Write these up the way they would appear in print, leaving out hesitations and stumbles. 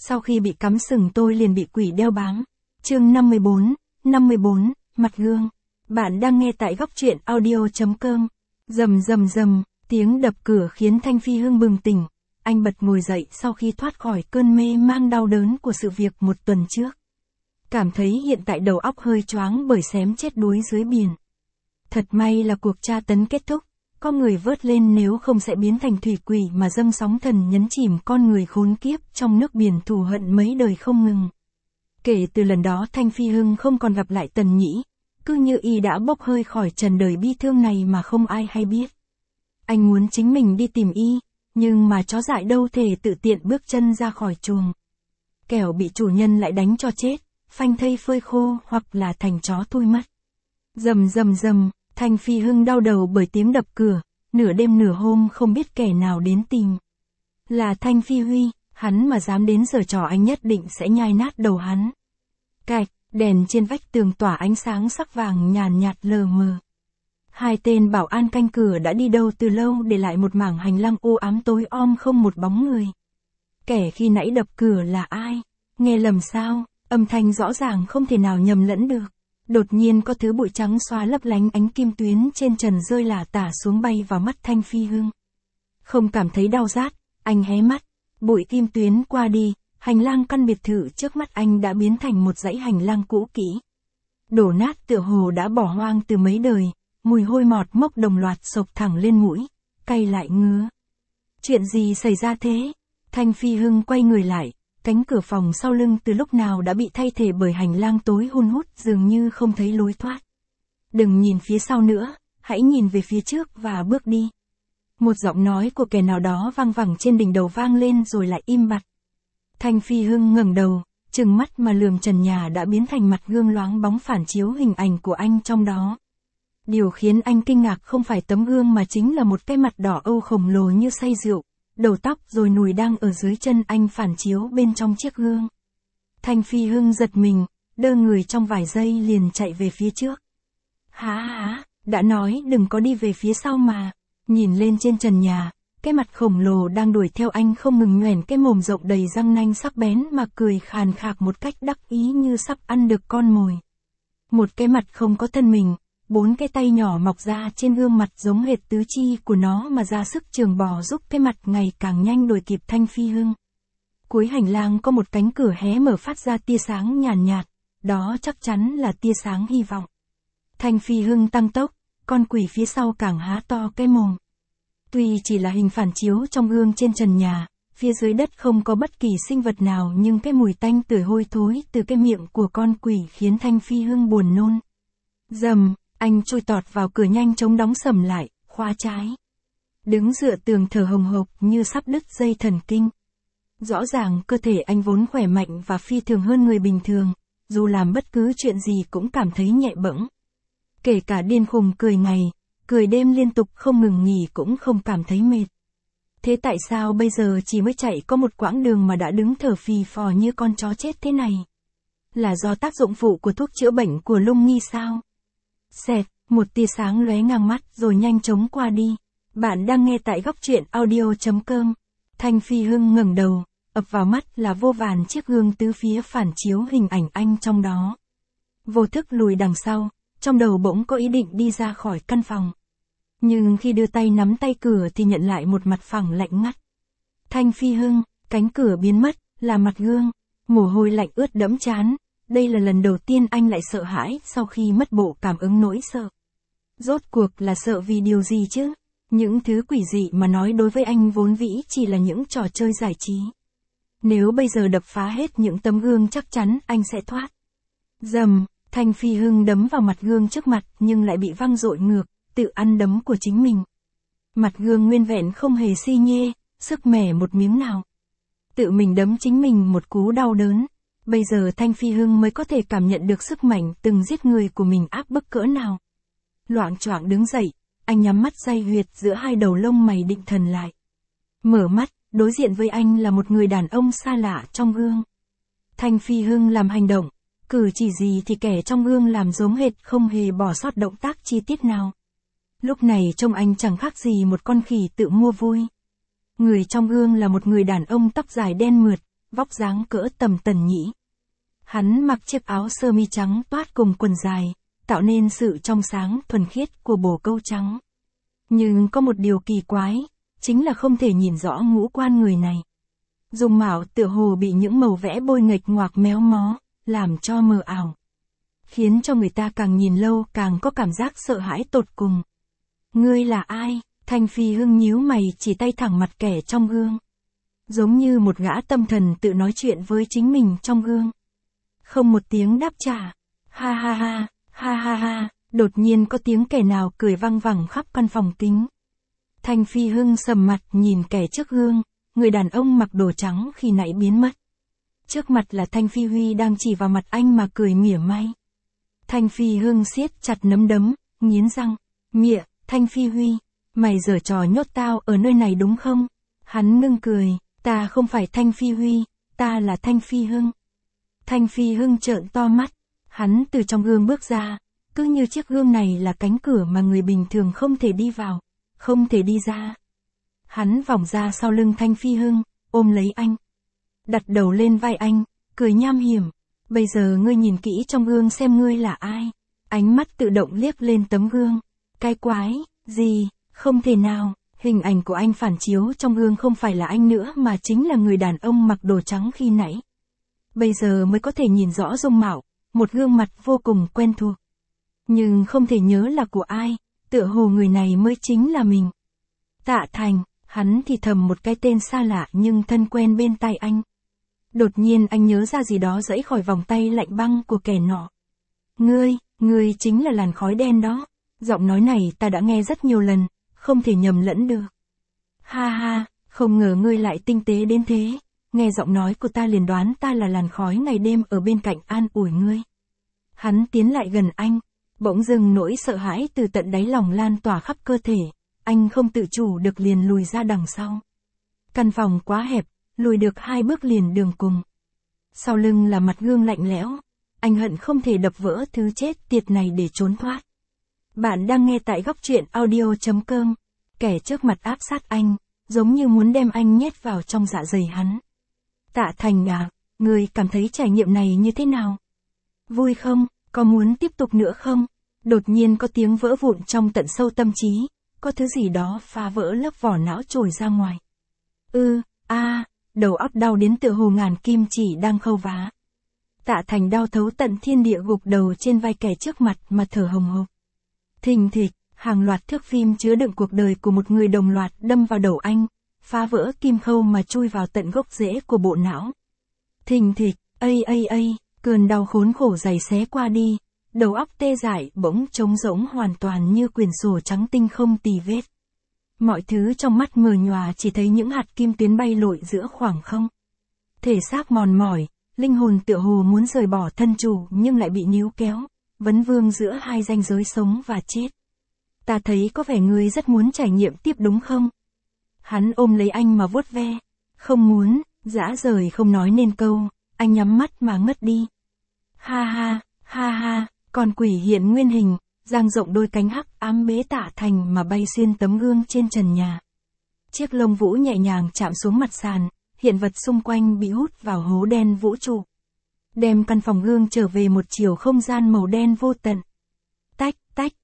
Sau khi bị cắm sừng tôi liền bị quỷ đeo bám. Chương 54, mặt gương. Bạn đang nghe tại góc truyện audio.com. Rầm rầm rầm, tiếng đập cửa khiến Thanh Phi Hưng bừng tỉnh. Anh bật ngồi dậy sau khi thoát khỏi cơn mê mang đau đớn của sự việc một tuần trước. Cảm thấy hiện tại đầu óc hơi choáng bởi xém chết đuối dưới biển. Thật may là cuộc tra tấn kết thúc, có người vớt lên, nếu không sẽ biến thành thủy quỷ mà dâng sóng thần nhấn chìm con người khốn kiếp trong nước biển thù hận mấy đời không ngừng. Kể từ lần đó Thanh Phi Hưng không còn gặp lại Tần Nhĩ, cứ như y đã bốc hơi khỏi trần đời bi thương này mà không ai hay biết. Anh muốn chính mình đi tìm y, nhưng mà chó dại đâu thể tự tiện bước chân ra khỏi chuồng. Kẻo bị chủ nhân lại đánh cho chết, phanh thây phơi khô hoặc là thành chó thui mất. Rầm rầm rầm, Thanh Phi Hưng đau đầu bởi tiếng đập cửa, nửa đêm nửa hôm không biết kẻ nào đến tìm. Là Thanh Phi Huy, hắn mà dám đến giở trò anh nhất định sẽ nhai nát đầu hắn. Cạch, đèn trên vách tường tỏa ánh sáng sắc vàng nhàn nhạt lờ mờ. Hai tên bảo an canh cửa đã đi đâu từ lâu, để lại một mảng hành lang u ám tối om không một bóng người. Kẻ khi nãy đập cửa là ai? Nghe lầm sao? Âm thanh rõ ràng không thể nào nhầm lẫn được. Đột nhiên có thứ bụi trắng xóa lấp lánh ánh kim tuyến trên trần rơi lả tả xuống bay vào mắt Thanh Phi Hưng. Không cảm thấy đau rát, anh hé mắt, bụi kim tuyến qua đi, hành lang căn biệt thự trước mắt anh đã biến thành một dãy hành lang cũ kỹ. Đổ nát tựa hồ đã bỏ hoang từ mấy đời, mùi hôi mọt mốc đồng loạt xộc thẳng lên mũi, cay lại ngứa. Chuyện gì xảy ra thế? Thanh Phi Hưng quay người lại. Cánh cửa phòng sau lưng từ lúc nào đã bị thay thế bởi hành lang tối hun hút, dường như không thấy lối thoát. Đừng nhìn phía sau nữa, hãy nhìn về phía trước và bước đi. Một giọng nói của kẻ nào đó vang vẳng trên đỉnh đầu vang lên rồi lại im bặt. Thanh Phi Hưng ngẩng đầu, trừng mắt mà lườm trần nhà đã biến thành mặt gương loáng bóng phản chiếu hình ảnh của anh trong đó. Điều khiến anh kinh ngạc không phải tấm gương mà chính là một cái mặt đỏ âu khổng lồ như say rượu. Đầu tóc rồi nùi đang ở dưới chân anh phản chiếu bên trong chiếc gương. Thanh Phi Hưng giật mình, đơ người trong vài giây liền chạy về phía trước. Hả, đã nói đừng có đi về phía sau mà. Nhìn lên trên trần nhà, cái mặt khổng lồ đang đuổi theo anh không ngừng nhoẻn cái mồm rộng đầy răng nanh sắc bén mà cười khàn khạc một cách đắc ý như sắp ăn được con mồi. Một cái mặt không có thân mình. 4 cái tay nhỏ mọc ra trên gương mặt giống hệt tứ chi của nó mà ra sức trường bò giúp cái mặt ngày càng nhanh đuổi kịp Thanh Phi Hưng. Cuối hành lang có một cánh cửa hé mở phát ra tia sáng nhàn nhạt, đó chắc chắn là tia sáng hy vọng. Thanh Phi Hưng tăng tốc, con quỷ phía sau càng há to cái mồm. Tuy chỉ là hình phản chiếu trong gương trên trần nhà, phía dưới đất không có bất kỳ sinh vật nào, nhưng cái mùi tanh tưởi hôi thối từ cái miệng của con quỷ khiến Thanh Phi Hưng buồn nôn. Rầm. Anh chui tọt vào cửa nhanh chóng đóng sầm lại, khóa trái. Đứng dựa tường thở hồng hộc như sắp đứt dây thần kinh. Rõ ràng cơ thể anh vốn khỏe mạnh và phi thường hơn người bình thường, dù làm bất cứ chuyện gì cũng cảm thấy nhẹ bẫng. Kể cả điên khùng cười ngày, cười đêm liên tục không ngừng nghỉ cũng không cảm thấy mệt. Thế tại sao bây giờ chỉ mới chạy có một quãng đường mà đã đứng thở phì phò như con chó chết thế này? Là do tác dụng phụ của thuốc chữa bệnh của Lung Nghi sao? Xẹt, một tia sáng lóe ngang mắt rồi nhanh chóng qua đi. Bạn đang nghe tại góc truyện audio.com. Thanh Phi Hưng ngẩng đầu, ập vào mắt là vô vàn chiếc gương tứ phía phản chiếu hình ảnh anh trong đó. Vô thức lùi đằng sau, trong đầu bỗng có ý định đi ra khỏi căn phòng. Nhưng khi đưa tay nắm tay cửa thì nhận lại một mặt phẳng lạnh ngắt. Thanh Phi Hưng, cánh cửa biến mất, là mặt gương, mồ hôi lạnh ướt đẫm trán. Đây là lần đầu tiên anh lại sợ hãi sau khi mất bộ cảm ứng nỗi sợ. Rốt cuộc là sợ vì điều gì chứ? Những thứ quỷ dị mà nói đối với anh vốn vĩ chỉ là những trò chơi giải trí. Nếu bây giờ đập phá hết những tấm gương chắc chắn anh sẽ thoát. Rầm, Thanh Phi Hưng đấm vào mặt gương trước mặt nhưng lại bị văng dội ngược, tự ăn đấm của chính mình. Mặt gương nguyên vẹn không hề xi nhê, sức mẻ một miếng nào. Tự mình đấm chính mình một cú đau đớn. Bây giờ Thanh Phi Hưng mới có thể cảm nhận được sức mạnh từng giết người của mình áp bức cỡ nào. Loạng choạng đứng dậy, anh nhắm mắt day huyệt giữa hai đầu lông mày định thần lại. Mở mắt, đối diện với anh là một người đàn ông xa lạ trong gương. Thanh Phi Hưng làm hành động, cử chỉ gì thì kẻ trong gương làm giống hệt, không hề bỏ sót động tác chi tiết nào. Lúc này trông anh chẳng khác gì một con khỉ tự mua vui. Người trong gương là một người đàn ông tóc dài đen mượt, vóc dáng cỡ tầm Tần Nhĩ. Hắn mặc chiếc áo sơ mi trắng toát cùng quần dài, tạo nên sự trong sáng thuần khiết của bồ câu trắng. Nhưng có một điều kỳ quái, chính là không thể nhìn rõ ngũ quan người này. Dung mạo tựa hồ bị những màu vẽ bôi nghệch ngoạc méo mó, làm cho mờ ảo. Khiến cho người ta càng nhìn lâu càng có cảm giác sợ hãi tột cùng. Ngươi là ai? Thanh Phi Hưng nhíu mày chỉ tay thẳng mặt kẻ trong gương. Giống như một gã tâm thần tự nói chuyện với chính mình trong gương. Không một tiếng đáp trả. Ha ha ha, ha ha ha, đột nhiên có tiếng kẻ nào cười vang vẳng khắp căn phòng kính. Thanh Phi Hưng sầm mặt nhìn kẻ trước gương, người đàn ông mặc đồ trắng khi nãy biến mất. Trước mặt là Thanh Phi Huy đang chỉ vào mặt anh mà cười mỉa mai. Thanh Phi Hưng siết chặt nắm đấm, nghiến răng, mịa, Thanh Phi Huy, mày giở trò nhốt tao ở nơi này đúng không? Hắn ngưng cười, ta không phải Thanh Phi Huy, ta là Thanh Phi Hưng. Thanh Phi Hưng trợn to mắt, hắn từ trong gương bước ra, cứ như chiếc gương này là cánh cửa mà người bình thường không thể đi vào, không thể đi ra. Hắn vòng ra sau lưng Thanh Phi Hưng, ôm lấy anh. Đặt đầu lên vai anh, cười nham hiểm. Bây giờ ngươi nhìn kỹ trong gương xem ngươi là ai. Ánh mắt tự động liếc lên tấm gương. Cái quái, gì, không thể nào. Hình ảnh của anh phản chiếu trong gương không phải là anh nữa mà chính là người đàn ông mặc đồ trắng khi nãy. Bây giờ mới có thể nhìn rõ dung mạo, một gương mặt vô cùng quen thuộc. Nhưng không thể nhớ là của ai, tựa hồ người này mới chính là mình. Tạ Thành, hắn thì thầm một cái tên xa lạ nhưng thân quen bên tai anh. Đột nhiên anh nhớ ra gì đó giãy khỏi vòng tay lạnh băng của kẻ nọ. Ngươi chính là làn khói đen đó. Giọng nói này ta đã nghe rất nhiều lần, không thể nhầm lẫn được. Ha ha, không ngờ ngươi lại tinh tế đến thế. Nghe giọng nói của ta liền đoán ta là làn khói ngày đêm ở bên cạnh an ủi ngươi. Hắn tiến lại gần anh, bỗng dưng nỗi sợ hãi từ tận đáy lòng lan tỏa khắp cơ thể. Anh không tự chủ được liền lùi ra đằng sau. Căn phòng quá hẹp, lùi được 2 bước liền đường cùng. Sau lưng là mặt gương lạnh lẽo, anh hận không thể đập vỡ thứ chết tiệt này để trốn thoát. Bạn đang nghe tại góc truyện audio.com, kẻ trước mặt áp sát anh, giống như muốn đem anh nhét vào trong dạ dày hắn. Tạ Thành à, người cảm thấy trải nghiệm này như thế nào? Vui không? Có muốn tiếp tục nữa không? Đột nhiên có tiếng vỡ vụn trong tận sâu tâm trí, có thứ gì đó phá vỡ lớp vỏ não trồi ra ngoài. Đầu óc đau đến tựa hồ ngàn kim chỉ đang khâu vá. Tạ Thành đau thấu tận thiên địa gục đầu trên vai kẻ trước mặt mà thở hồng hộc. Thình thịch, hàng loạt thước phim chứa đựng cuộc đời của một người đồng loạt đâm vào đầu anh, phá vỡ kim khâu mà chui vào tận gốc rễ của bộ não. Thình thịch, cơn đau khốn khổ giày xé qua đi, đầu óc tê dại bỗng trống rỗng hoàn toàn như quyển sổ trắng tinh không tì vết. Mọi thứ trong mắt mờ nhòa chỉ thấy những hạt kim tuyến bay lội giữa khoảng không. Thể xác mòn mỏi, linh hồn tựa hồ muốn rời bỏ thân chủ nhưng lại bị níu kéo, vấn vương giữa hai ranh giới sống và chết. Ta thấy có vẻ ngươi rất muốn trải nghiệm tiếp đúng không? Hắn ôm lấy anh mà vuốt ve. Không muốn, dã rời không nói nên câu, anh nhắm mắt mà ngất đi. Ha ha, con quỷ hiện nguyên hình, dang rộng đôi cánh hắc ám bế Tạ Thành mà bay xuyên tấm gương trên trần nhà. Chiếc lông vũ nhẹ nhàng chạm xuống mặt sàn, hiện vật xung quanh bị hút vào hố đen vũ trụ. Đem căn phòng gương trở về một chiều không gian màu đen vô tận. Tách,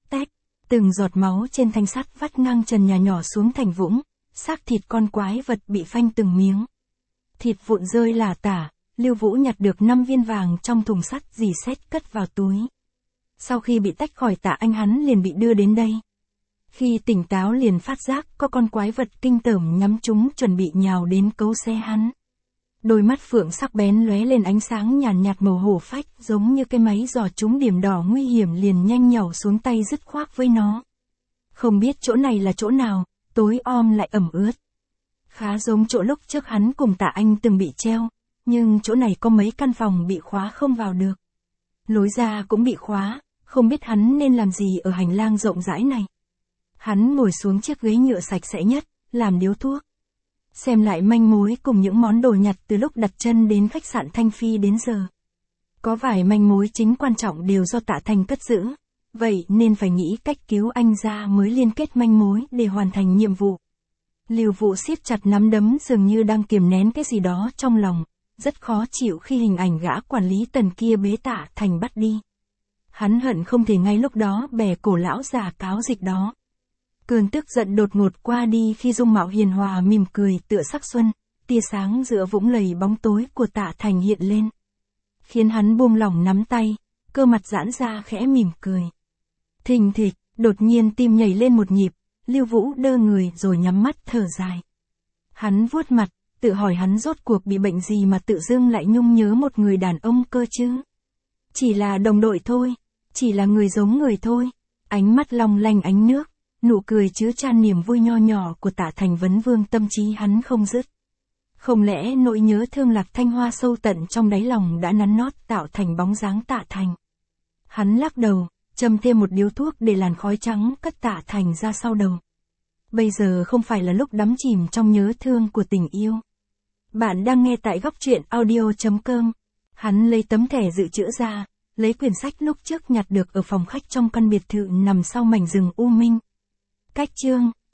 từng giọt máu trên thanh sắt vắt ngang trần nhà nhỏ xuống thành vũng, xác thịt con quái vật bị phanh từng miếng. Thịt vụn rơi lả tả, Lưu Vũ nhặt được 5 viên vàng trong thùng sắt dì xét cất vào túi. Sau khi bị tách khỏi Tạ Anh hắn liền bị đưa đến đây. Khi tỉnh táo liền phát giác có con quái vật kinh tởm nhắm chúng chuẩn bị nhào đến cấu xé hắn. Đôi mắt phượng sắc bén lóe lên ánh sáng nhàn nhạt màu hổ phách giống như cái máy dò trúng điểm đỏ nguy hiểm liền nhanh nhảu xuống tay dứt khoát với nó. Không biết chỗ này là chỗ nào, tối om lại ẩm ướt. Khá giống chỗ lúc trước hắn cùng Tạ Anh từng bị treo, nhưng chỗ này có mấy căn phòng bị khóa không vào được. Lối ra cũng bị khóa, không biết hắn nên làm gì ở hành lang rộng rãi này. Hắn ngồi xuống chiếc ghế nhựa sạch sẽ nhất, làm điếu thuốc. Xem lại manh mối cùng những món đồ nhặt từ lúc đặt chân đến khách sạn Thanh Phi đến giờ. Có vài manh mối chính quan trọng đều do Tạ Thành cất giữ, vậy nên phải nghĩ cách cứu anh ra mới liên kết manh mối để hoàn thành nhiệm vụ. Lưu Vũ siết chặt nắm đấm dường như đang kiềm nén cái gì đó trong lòng, rất khó chịu khi hình ảnh gã quản lý Tần kia bế Tạ Thành bắt đi. Hắn hận không thể ngay lúc đó bẻ cổ lão già cáo dịch đó. Cơn tức giận đột ngột qua đi khi dung mạo hiền hòa mỉm cười tựa sắc xuân, tia sáng giữa vũng lầy bóng tối của Tạ Thành hiện lên. Khiến hắn buông lỏng nắm tay, cơ mặt giãn ra khẽ mỉm cười. Thình thịch, đột nhiên tim nhảy lên một nhịp, Lưu Vũ đơ người rồi nhắm mắt thở dài. Hắn vuốt mặt, tự hỏi hắn rốt cuộc bị bệnh gì mà tự dưng lại nhung nhớ một người đàn ông cơ chứ. Chỉ là đồng đội thôi, chỉ là người giống người thôi. Ánh mắt long lanh ánh nước, nụ cười chứa chan niềm vui nho nhỏ của Tạ Thành vấn vương tâm trí hắn không dứt. Không lẽ nỗi nhớ thương Lạc Thanh Hoa sâu tận trong đáy lòng đã nắn nót tạo thành bóng dáng Tạ Thành. Hắn lắc đầu, châm thêm một điếu thuốc để làn khói trắng cất Tạ Thành ra sau đầu. Bây giờ không phải là lúc đắm chìm trong nhớ thương của tình yêu. Bạn đang nghe tại góc truyện audio.com. Hắn lấy tấm thẻ dự trữ ra, lấy quyển sách lúc trước nhặt được ở phòng khách trong căn biệt thự nằm sau mảnh rừng u minh. Cách chương